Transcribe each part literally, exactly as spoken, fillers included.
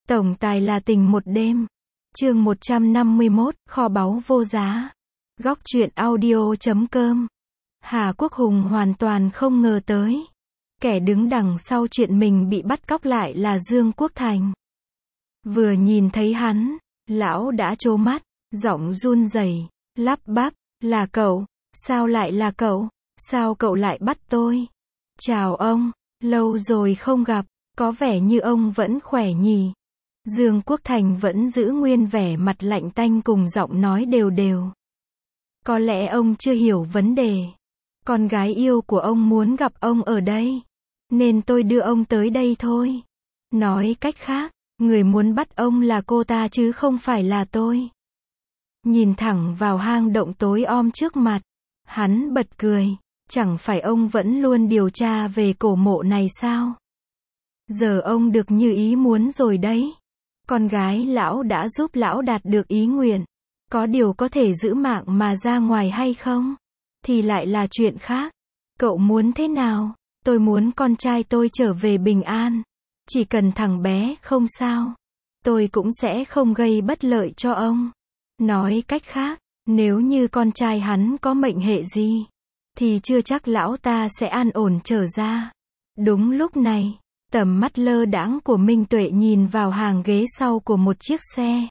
Tổng tài là tình một đêm. Chương một trăm năm mươi mốt, kho báu vô giá. Góc truyện audio chấm com. Hà Quốc Hùng hoàn toàn không ngờ tới. Kẻ đứng đằng sau chuyện mình bị bắt cóc lại là Dương Quốc Thành. Vừa nhìn thấy hắn, lão đã trố mắt, giọng run rẩy, lắp bắp, là cậu, sao lại là cậu, sao cậu lại bắt tôi? Chào ông, lâu rồi không gặp, có vẻ như ông vẫn khỏe nhỉ? Dương Quốc Thành vẫn giữ nguyên vẻ mặt lạnh tanh cùng giọng nói đều đều. Có lẽ ông chưa hiểu vấn đề. Con gái yêu của ông muốn gặp ông ở đây, nên tôi đưa ông tới đây thôi. Nói cách khác, người muốn bắt ông là cô ta chứ không phải là tôi. Nhìn thẳng vào hang động tối om trước mặt, hắn bật cười. Chẳng phải ông vẫn luôn điều tra về cổ mộ này sao? Giờ ông được như ý muốn rồi đấy. Con gái lão đã giúp lão đạt được ý nguyện. Có điều có thể giữ mạng mà ra ngoài hay không? Thì lại là chuyện khác. Cậu muốn thế nào? Tôi muốn con trai tôi trở về bình an. Chỉ cần thằng bé không sao, tôi cũng sẽ không gây bất lợi cho ông. Nói cách khác, nếu như con trai hắn có mệnh hệ gì, thì chưa chắc lão ta sẽ an ổn trở ra. Đúng lúc này, tầm mắt lơ đãng của Minh Tuệ nhìn vào hàng ghế sau của một chiếc xe.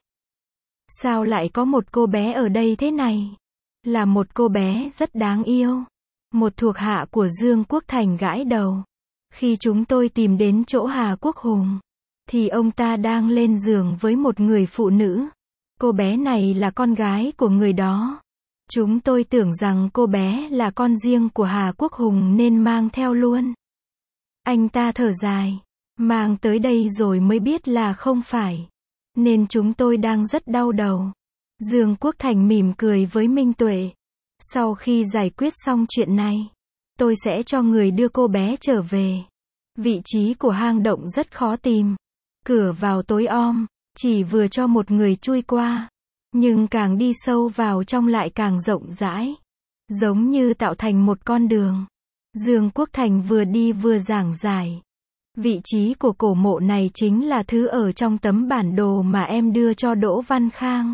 Sao lại có một cô bé ở đây thế này? Là một cô bé rất đáng yêu. Một thuộc hạ của Dương Quốc Thành gãi đầu. Khi chúng tôi tìm đến chỗ Hà Quốc Hùng, thì ông ta đang lên giường với một người phụ nữ. Cô bé này là con gái của người đó. Chúng tôi tưởng rằng cô bé là con riêng của Hà Quốc Hùng nên mang theo luôn. Anh ta thở dài. Mang tới đây rồi mới biết là không phải. Nên chúng tôi đang rất đau đầu. Dương Quốc Thành mỉm cười với Minh Tuệ. Sau khi giải quyết xong chuyện này, tôi sẽ cho người đưa cô bé trở về. Vị trí của hang động rất khó tìm. Cửa vào tối om, chỉ vừa cho một người chui qua. Nhưng càng đi sâu vào trong lại càng rộng rãi. Giống như tạo thành một con đường. Dương Quốc Thành vừa đi vừa giảng giải. Vị trí của cổ mộ này chính là thứ ở trong tấm bản đồ mà em đưa cho Đỗ Văn Khang.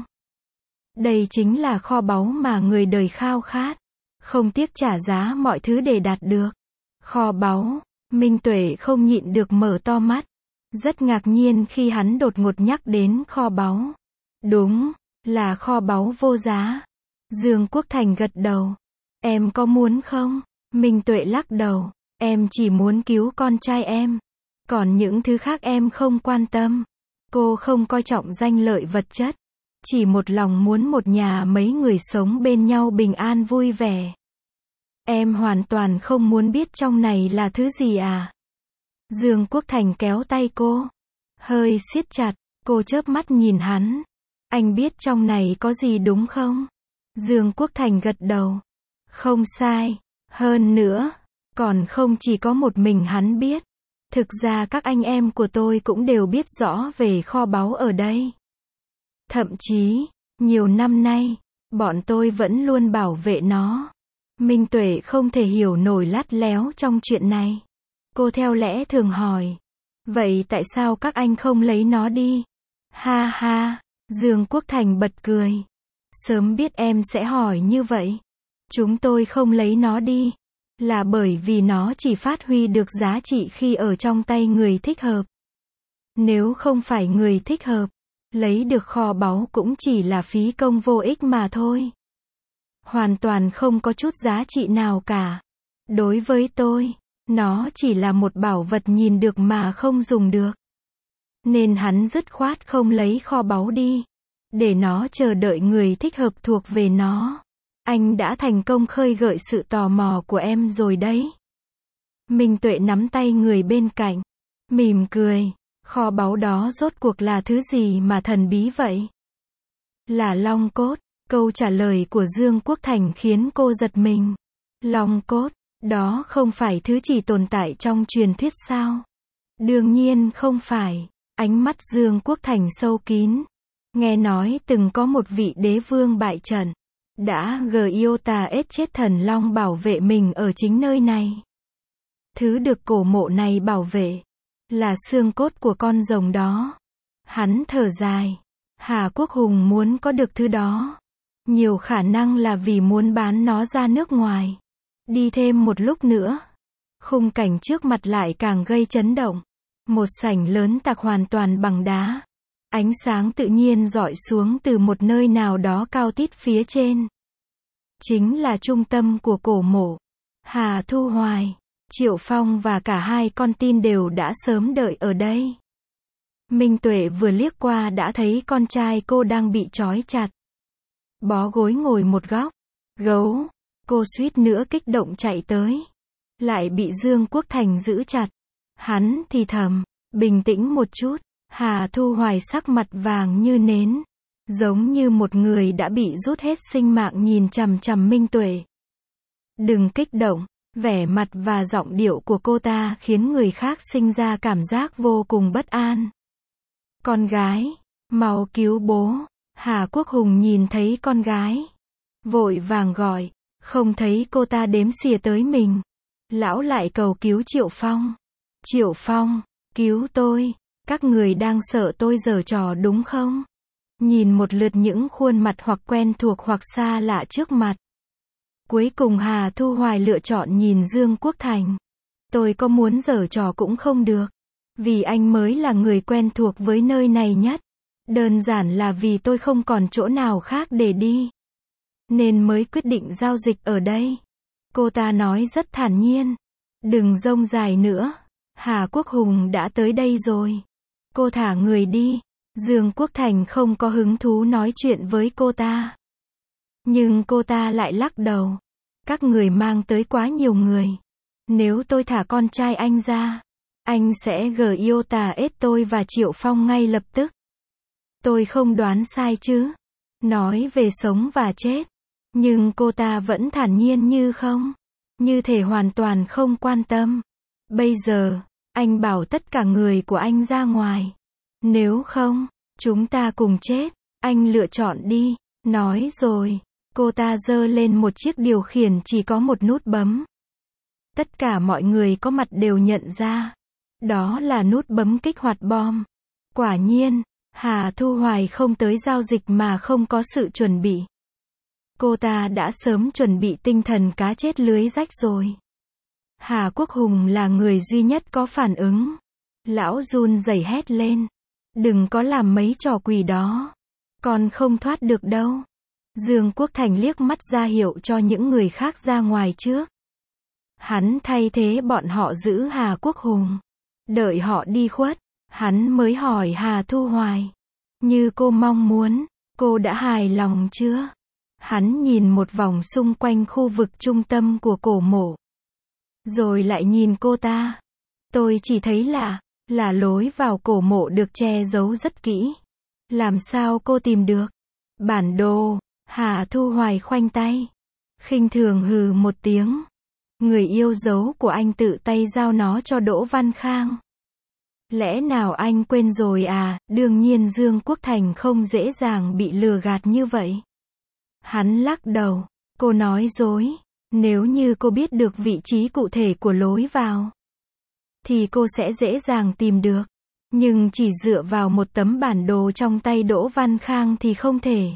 Đây chính là kho báu mà người đời khao khát. Không tiếc trả giá mọi thứ để đạt được. Kho báu, Minh Tuệ không nhịn được mở to mắt. Rất ngạc nhiên khi hắn đột ngột nhắc đến kho báu. Đúng, là kho báu vô giá. Dương Quốc Thành gật đầu. Em có muốn không? Minh Tuệ lắc đầu. Em chỉ muốn cứu con trai em. Còn những thứ khác em không quan tâm. Cô không coi trọng danh lợi vật chất. Chỉ một lòng muốn một nhà mấy người sống bên nhau bình an vui vẻ. Em hoàn toàn không muốn biết trong này là thứ gì à? Dương Quốc Thành kéo tay cô. Hơi siết chặt, cô chớp mắt nhìn hắn. Anh biết trong này có gì đúng không? Dương Quốc Thành gật đầu. Không sai. Hơn nữa, còn không chỉ có một mình hắn biết. Thực ra các anh em của tôi cũng đều biết rõ về kho báu ở đây. Thậm chí, nhiều năm nay, bọn tôi vẫn luôn bảo vệ nó. Minh Tuệ không thể hiểu nổi lắt léo trong chuyện này. Cô theo lẽ thường hỏi. Vậy tại sao các anh không lấy nó đi? Ha ha, Dương Quốc Thành bật cười. Sớm biết em sẽ hỏi như vậy. Chúng tôi không lấy nó đi. Là bởi vì nó chỉ phát huy được giá trị khi ở trong tay người thích hợp. Nếu không phải người thích hợp, lấy được kho báu cũng chỉ là phí công vô ích mà thôi. Hoàn toàn không có chút giá trị nào cả. Đối với tôi, nó chỉ là một bảo vật nhìn được mà không dùng được. Nên hắn dứt khoát không lấy kho báu đi. Để nó chờ đợi người thích hợp thuộc về nó. Anh đã thành công khơi gợi sự tò mò của em rồi đấy. Minh Tuệ nắm tay người bên cạnh. Mỉm cười. Kho báu đó rốt cuộc là thứ gì mà thần bí vậy? Là long cốt. Câu trả lời của Dương Quốc Thành khiến cô giật mình. Long cốt, đó không phải thứ chỉ tồn tại trong truyền thuyết sao? Đương nhiên không phải. Ánh mắt Dương Quốc Thành sâu kín. Nghe nói từng có một vị đế vương bại trận. Đã Giota ết chết thần long bảo vệ mình ở chính nơi này. Thứ được cổ mộ này bảo vệ là xương cốt của con rồng đó. Hắn thở dài. Hà Quốc Hùng muốn có được thứ đó. Nhiều khả năng là vì muốn bán nó ra nước ngoài. Đi thêm một lúc nữa. Khung cảnh trước mặt lại càng gây chấn động. Một sảnh lớn tạc hoàn toàn bằng đá. Ánh sáng tự nhiên rọi xuống từ một nơi nào đó cao tít phía trên. Chính là trung tâm của cổ mộ. Hà Thu Hoài, Triệu Phong và cả hai con tin đều đã sớm đợi ở đây. Minh Tuệ vừa liếc qua đã thấy con trai cô đang bị trói chặt. Bó gối ngồi một góc. Gấu. Cô suýt nữa kích động chạy tới. Lại bị Dương Quốc Thành giữ chặt. Hắn thì thầm. Bình tĩnh một chút. Hà Thu Hoài sắc mặt vàng như nến. Giống như một người đã bị rút hết sinh mạng nhìn chằm chằm Minh Tuệ. Đừng kích động. Vẻ mặt và giọng điệu của cô ta khiến người khác sinh ra cảm giác vô cùng bất an. Con gái. Mau cứu bố. Hà Quốc Hùng nhìn thấy con gái. Vội vàng gọi. Không thấy cô ta đếm xỉa tới mình. Lão lại cầu cứu Triệu Phong. Triệu Phong, cứu tôi. Các người đang sợ tôi giở trò đúng không? Nhìn một lượt những khuôn mặt hoặc quen thuộc hoặc xa lạ trước mặt. Cuối cùng Hà Thu Hoài lựa chọn nhìn Dương Quốc Thành. Tôi có muốn giở trò cũng không được. Vì anh mới là người quen thuộc với nơi này nhất. Đơn giản là vì tôi không còn chỗ nào khác để đi. Nên mới quyết định giao dịch ở đây. Cô ta nói rất thản nhiên. Đừng rông dài nữa. Hà Quốc Hùng đã tới đây rồi. Cô thả người đi. Dương Quốc Thành không có hứng thú nói chuyện với cô ta. Nhưng cô ta lại lắc đầu. Các người mang tới quá nhiều người. Nếu tôi thả con trai anh ra, anh sẽ gờ yêu tà ết tôi và Triệu Phong ngay lập tức. Tôi không đoán sai chứ. Nói về sống và chết. Nhưng cô ta vẫn thản nhiên như không. Như thể hoàn toàn không quan tâm. Bây giờ, anh bảo tất cả người của anh ra ngoài. Nếu không, chúng ta cùng chết. Anh lựa chọn đi. Nói rồi, cô ta giơ lên một chiếc điều khiển chỉ có một nút bấm. Tất cả mọi người có mặt đều nhận ra. Đó là nút bấm kích hoạt bom. Quả nhiên, Hà Thu Hoài không tới giao dịch mà không có sự chuẩn bị. Cô ta đã sớm chuẩn bị tinh thần cá chết lưới rách rồi. Hà Quốc Hùng là người duy nhất có phản ứng. Lão run rẩy hét lên. Đừng có làm mấy trò quỷ đó. Con không thoát được đâu. Dương Quốc Thành liếc mắt ra hiệu cho những người khác ra ngoài trước. Hắn thay thế bọn họ giữ Hà Quốc Hùng. Đợi họ đi khuất, hắn mới hỏi Hà Thu Hoài. Như cô mong muốn, cô đã hài lòng chưa? Hắn nhìn một vòng xung quanh khu vực trung tâm của cổ mộ. Rồi lại nhìn cô ta. Tôi chỉ thấy lạ, là lối vào cổ mộ được che giấu rất kỹ. Làm sao cô tìm được? Bản đồ. Hà Thu Hoài khoanh tay. Khinh thường hừ một tiếng. Người yêu dấu của anh tự tay giao nó cho Đỗ Văn Khang. Lẽ nào anh quên rồi à? Đương nhiên Dương Quốc Thành không dễ dàng bị lừa gạt như vậy. Hắn lắc đầu. Cô nói dối. Nếu như cô biết được vị trí cụ thể của lối vào, thì cô sẽ dễ dàng tìm được. Nhưng chỉ dựa vào một tấm bản đồ trong tay Đỗ Văn Khang thì không thể.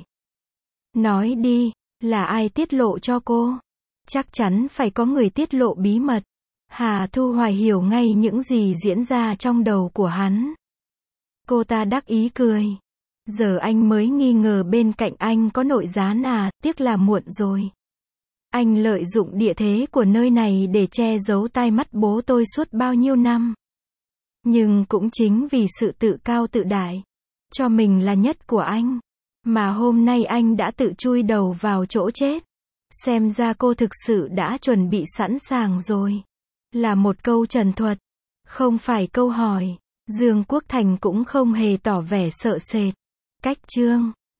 Nói đi, là ai tiết lộ cho cô? Chắc chắn phải có người tiết lộ bí mật. Hà Thu Hoài hiểu ngay những gì diễn ra trong đầu của hắn. Cô ta đắc ý cười. Giờ anh mới nghi ngờ bên cạnh anh có nội gián à, tiếc là muộn rồi. Anh lợi dụng địa thế của nơi này để che giấu tai mắt bố tôi suốt bao nhiêu năm. Nhưng cũng chính vì sự tự cao tự đại, cho mình là nhất của anh, mà hôm nay anh đã tự chui đầu vào chỗ chết. Xem ra cô thực sự đã chuẩn bị sẵn sàng rồi. Là một câu trần thuật, không phải câu hỏi. Dương Quốc Thành cũng không hề tỏ vẻ sợ sệt. Cách chương